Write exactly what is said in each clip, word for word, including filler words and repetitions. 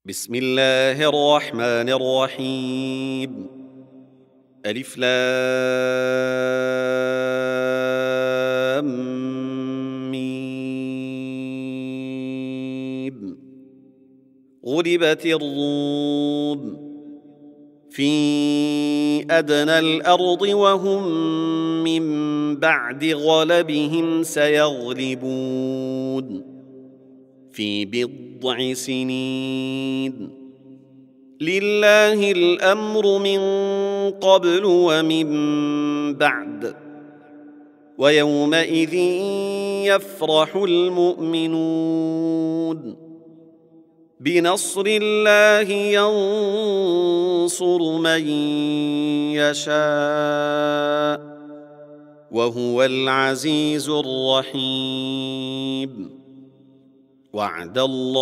بسم الله الرحمن الرحيم. ألف لام ميم. غلبت الروم في أدنى الأرض وهم من بعد غلبهم سيغلبون في بضع سنين. لله الأمر من قبل ومن بعد ويومئذ يفرح المؤمنون بنصر الله ينصر من يشاء وهو العزيز الرحيم. وعد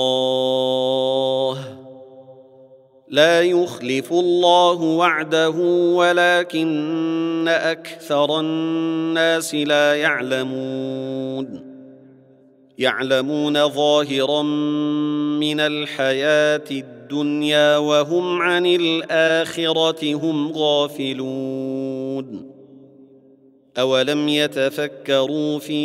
الله لا يخلف الله وعده ولكن أكثر الناس لا يعلمون. يعلمون ظاهرا من الحياة الدنيا وهم عن الآخرة هم غافلون. أولم يتفكروا في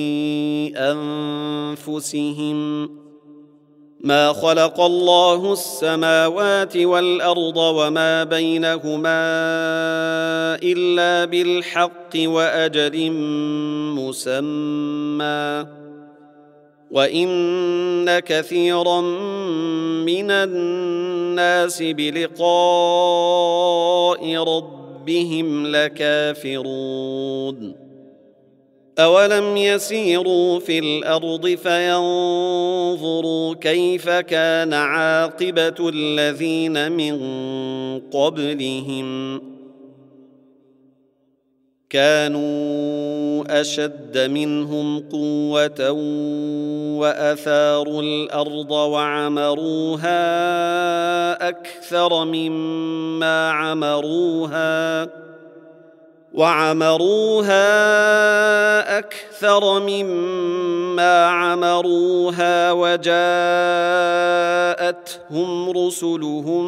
أنفسهم ما خلق الله السماوات والأرض وما بينهما إلا بالحق وأجل مسمى وإن كثيرا من الناس بلقاء ربهم لكافرون. أولم يسيروا في الأرض فينظروا كيف كان عاقبة الذين من قبلهم كانوا أشد منهم قوة وأثاروا الأرض وعمروها أكثر مما عمروها وعمروها أكثر مما عمروها وجاءتهم رسلهم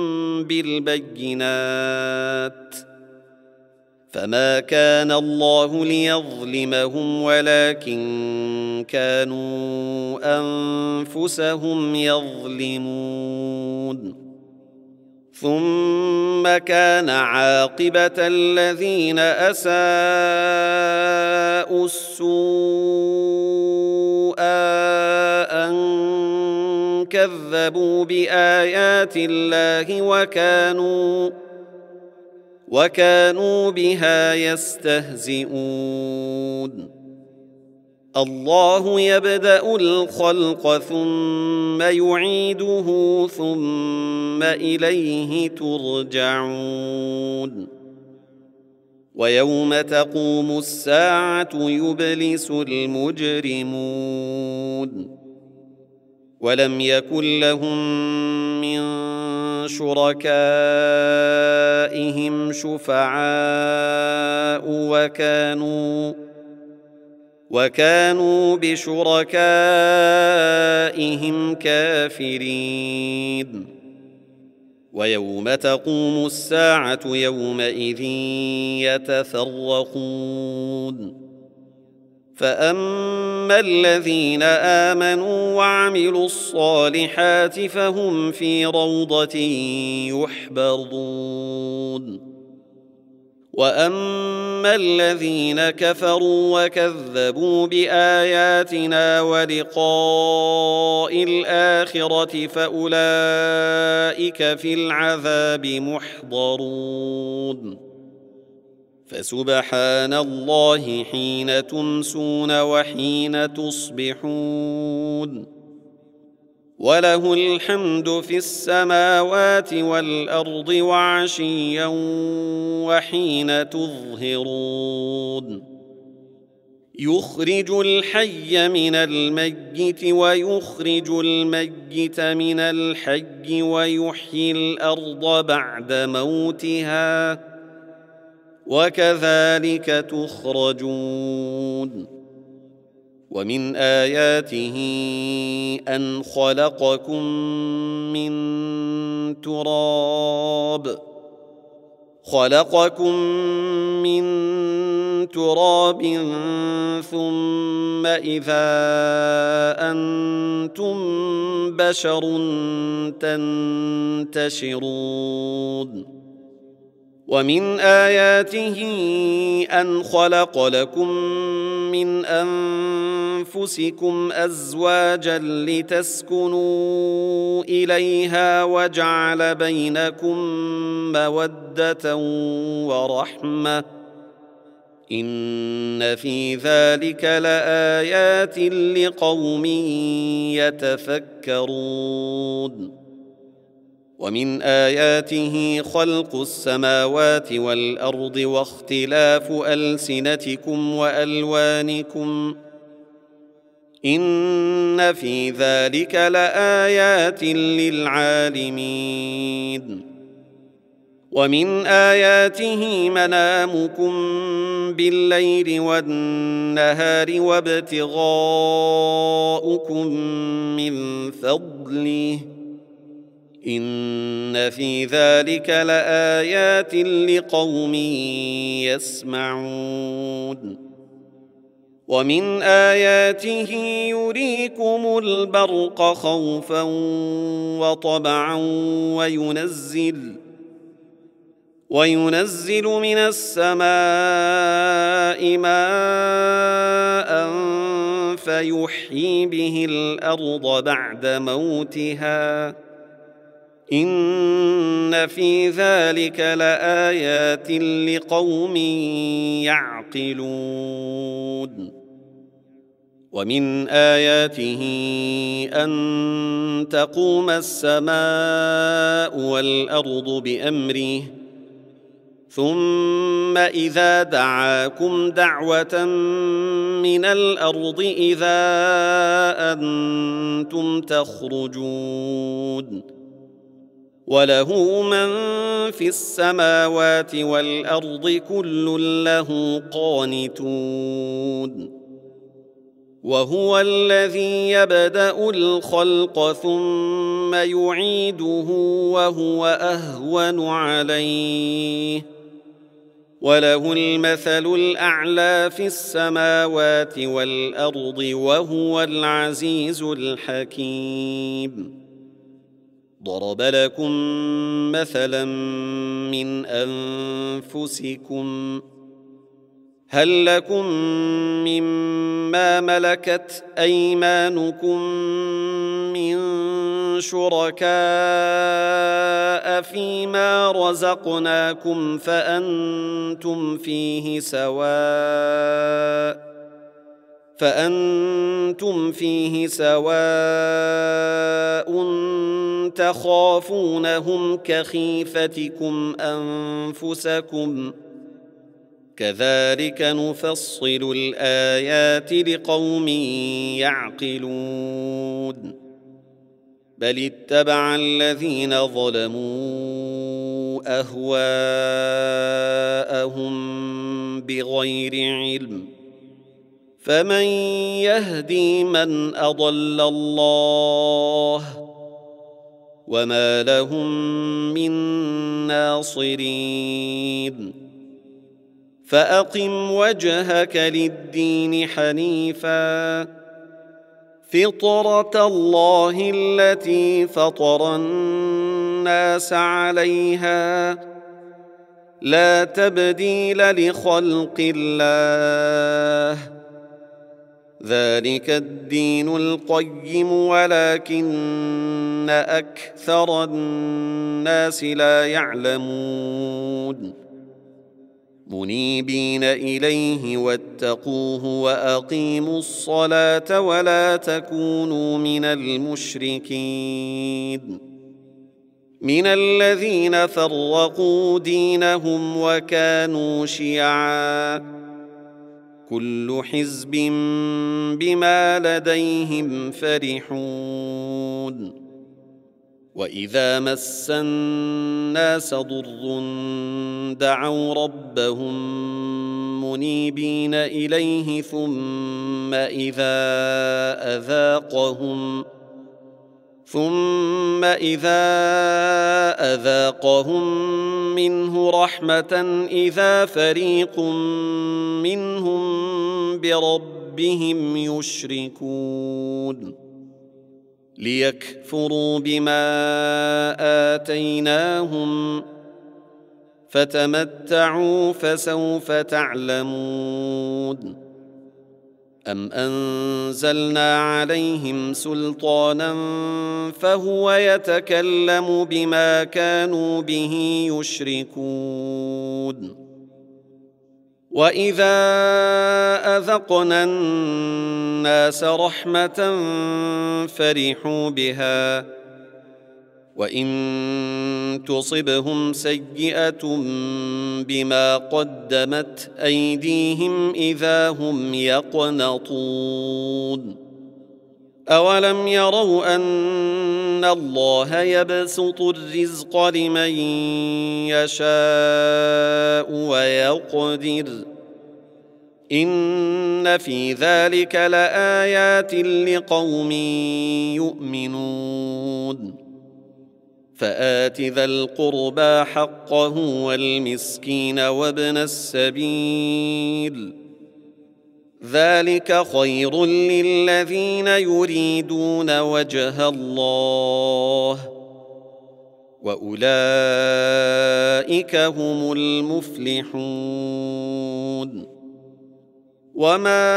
بالبينات فما كان الله ليظلمهم ولكن كانوا أنفسهم يظلمون. ثم كان عاقبة الذين أساءوا السوء أن كذبوا بآيات الله وكانوا وكانوا بها يستهزئون. الله يبدأ الخلق ثم يعيده ثم إليه ترجعون. ويوم تقوم الساعة يبلس المجرمون ولم يكن لهم من شركائهم شفعاء وكانوا وكانوا بشركائهم كافرين. ويوم تقوم الساعة يومئذ يتفرقون فأما الذين آمنوا وعملوا الصالحات فهم في روضة يحبرون. وأما الذين كفروا وكذبوا بآياتنا ولقاء الآخرة فأولئك في العذاب محضرون. فسبحان الله حين تمسون وحين تصبحون وله الحمد في السماوات والأرض وعشيا وحين تظهرون. يخرج الحي من الميت ويخرج الميت من الحي ويحيي الأرض بعد موتها وكذلك تخرجون. ومن آياته أن خلقكم من تراب خلقكم من تراب ثم إذا أنتم بشر تنتشرون ومن آياته أن خلق لكم من أنفسكم أزواجا لتسكنوا إليها وجعل بينكم مودة ورحمة إن في ذلك لآيات لقوم يتفكرون ومن آياته خلق السماوات والأرض واختلاف ألسنتكم وألوانكم إن في ذلك لآيات للعالمين ومن آياته منامكم بالليل والنهار وابتغاؤكم من فضله إن في ذلك لآيات لقوم يسمعون ومن آياته يريكم البرق خوفا وطمعا وينزل وينزل من السماء ماء فيحيي به الأرض بعد موتها إن في ذلك لآيات لقوم يعقلون ومن آياته أن تقوم السماء والأرض بأمره ثم إذا دعاكم دعوة من الأرض إذا أنتم تخرجون وله من في السماوات والأرض كل له قانتون وهو الذي يبدأ الخلق ثم يعيده وهو أهون عليه وله المثل الأعلى في السماوات والأرض وهو العزيز الحكيم ضرب لكم مثلا من أنفسكم هل لكم مما ملكت أيمانكم من شركاء فيما رزقناكم فأنتم فيه سواء فأنتم فيه سواء تخافونهم كخيفتكم أنفسكم كذلك نفصل الآيات لقوم يعقلون بل اتبع الذين ظلموا أهواءهم بغير علم فمن يهدي من أضل الله وما لهم من ناصرين فأقم وجهك للدين حنيفا فطرة الله التي فطر الناس عليها لا تبديل لخلق الله ذلك الدين القيم ولكن أكثر الناس لا يعلمون منيبين إليه واتقوه وأقيموا الصلاة ولا تكونوا من المشركين من الذين فرقوا دينهم وكانوا شيعا كل حزب بما لديهم فرحون وإذا مس الناس ضر دعوا ربهم منيبين إليه ثم إذا أذاقهم ثم إذا أذاقهم منه رحمة إذا فريق منهم بربهم يشركون ليكفروا بما آتيناهم فتمتعوا فسوف تعلمون أم أنزلنا عليهم سلطانا فهو يتكلم بما كانوا به يشركون وإذا أذقنا الناس رحمة فرحوا بها وإن تصبهم سيئة بما قدمت أيديهم إذا هم يقنطون أولم يروا أن الله يبسط الرزق لمن يشاء ويقدر إن في ذلك لآيات لقوم يؤمنون فآت ذا القربى حقه والمسكين وابن السبيل ذلك خير للذين يريدون وجه الله وأولئك هم المفلحون وما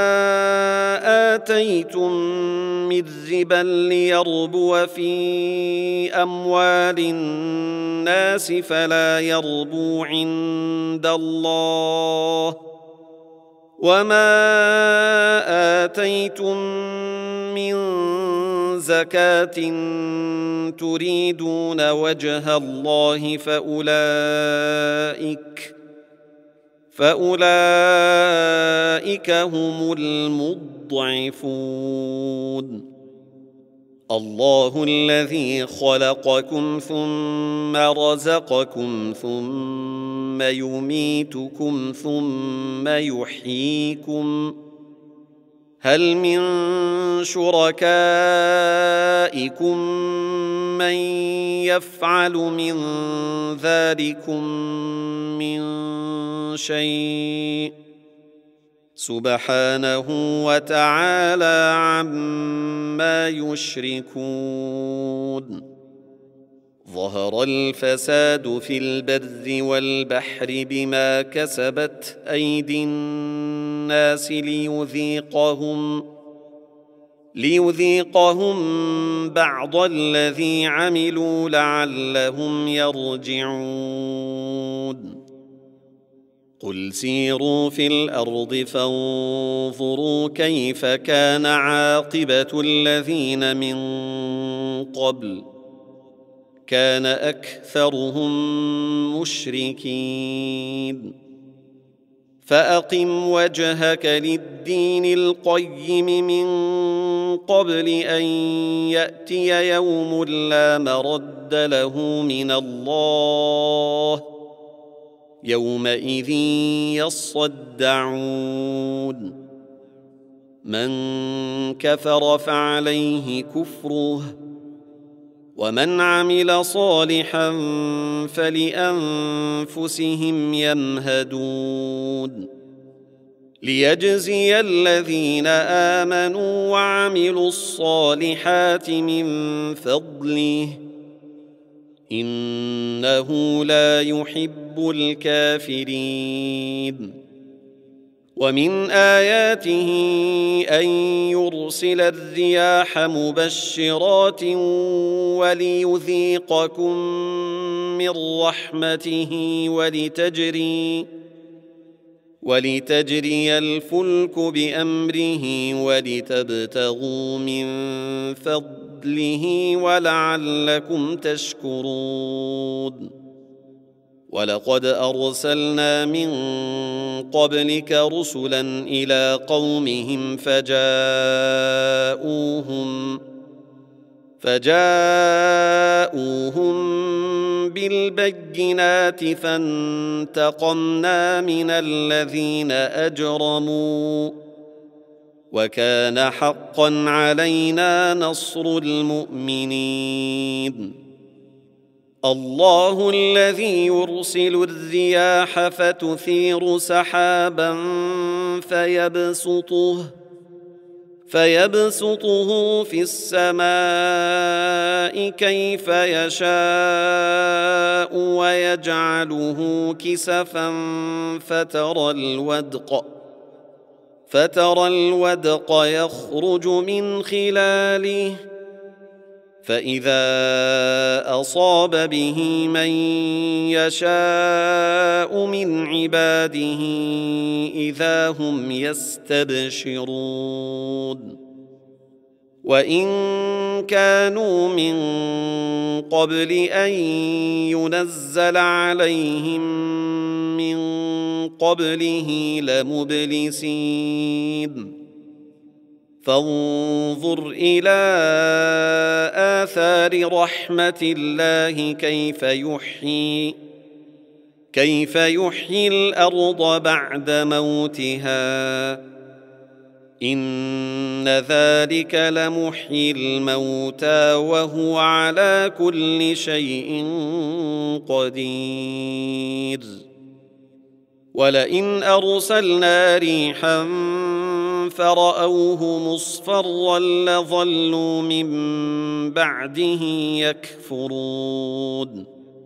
آتيتم من ربا ليربو في أموال الناس فلا يربو عند الله وما آتيتم من زكاة تريدون وجه الله فأولئك فأولئك هم المضعفون الله الذي خلقكم ثم رزقكم ثم يميتكم ثم يحييكم هل من شركائكم من يفعل من ذلكم من شيء سبحانه وتعالى عما يشركون ظهر الفساد في البر والبحر بما كسبت أيدي الناس ليذيقهم ليذيقهم بعض الذي عملوا لعلهم يرجعون قل سيروا في الأرض فانظروا كيف كان عاقبة الذين من قبل كان أكثرهم مشركين فأقم وجهك للدين القيم من قبل أن يأتي يوم لا مرد له من الله يومئذ يصدعون من كفر فعليه كفره ومن عمل صالحا فلأنفسهم يمهدون ليجزي الذين آمنوا وعملوا الصالحات من فضله إنه لا يحب الكافرين ومن آياته أن يرسل الرياح مبشرات وليذيقكم من رحمته ولتجري ولتجري الفلك بأمره ولتبتغوا من فضله ولعلكم تشكرون ولقد أرسلنا من قبلك رسلا إلى قومهم فجاءوهم فجاءوهم بالبينات فانتقمنا من الذين أجرموا وكان حقا علينا نصر المؤمنين. الله الذي يرسل الرياح فتثير سحابا فيبسطه فيبسطه في السماء كيف يشاء ويجعله كسفا فترى الودق فترى الودق يخرج من خلاله فإذا أصاب به من يشاء من عباده إذا هم يستبشرون. وإن كانوا من قبل أن ينزل عليهم من قبله لمبلسين. فانظر إلى آثار رحمة الله كيف يحيي كيف يحيي الأرض بعد موتها إن ذلك لمحيي الموتى وهو على كل شيء قدير. ولئن أرسلنا ريحا فرأوه مصفرا لظلوا من بعده يكفرون.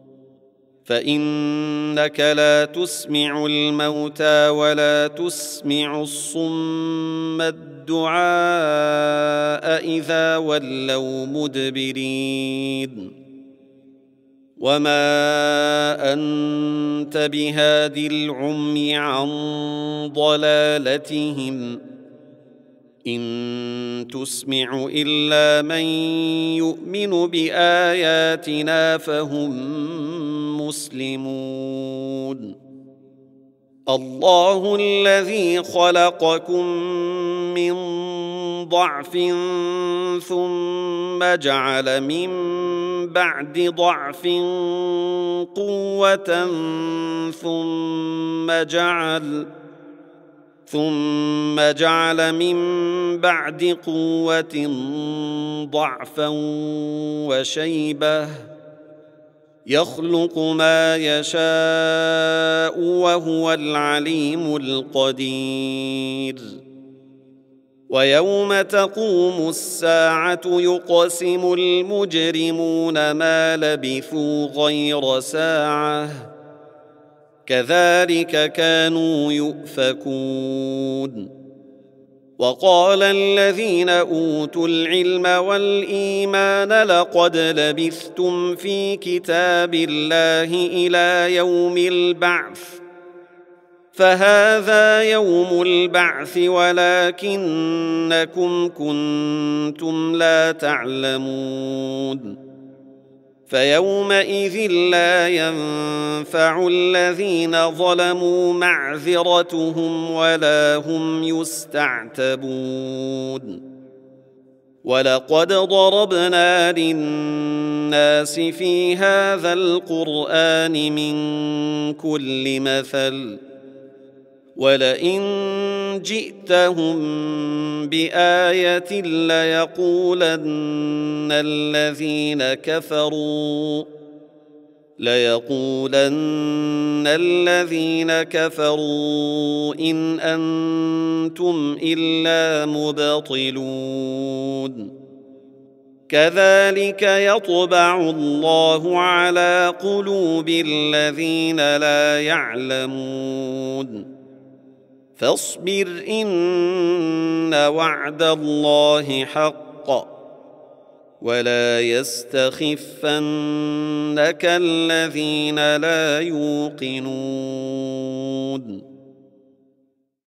فإنك لا تسمع الموتى ولا تسمع الصم الدعاء إذا ولوا مدبرين. وما أنت بهاد العمي عن ضلالتهم إن تسمع إلا من يؤمن بآياتنا فهم مسلمون. الله الذي خلقكم من ضعف ثم جعل من بعد ضعف قوة ثم جعل ثم جعل من بعد قوة ضعفا وشيبة يخلق ما يشاء وهو العليم القدير. ويوم تقوم الساعة يقسم المجرمون ما لبثوا غير ساعة كذلك كانوا يؤفكون. وقال الذين أوتوا العلم والإيمان لقد لبثتم في كتاب الله إلى يوم البعث فهذا يوم البعث ولكنكم كنتم لا تعلمون. فيومئذ لا ينفع الذين ظلموا معذرتهم ولا هم يستعتبون. ولقد ضربنا للناس في هذا القرآن من كل مثل ولئن جئتهم بآية ليقولن الذين كفروا ليقولن الذين كفروا إن أنتم إلا مبطلون. كذلك يطبع الله على قلوب الذين لا يعلمون. فاصبر إن وعد الله حق ولا يستخفنك الذين لا يوقنون.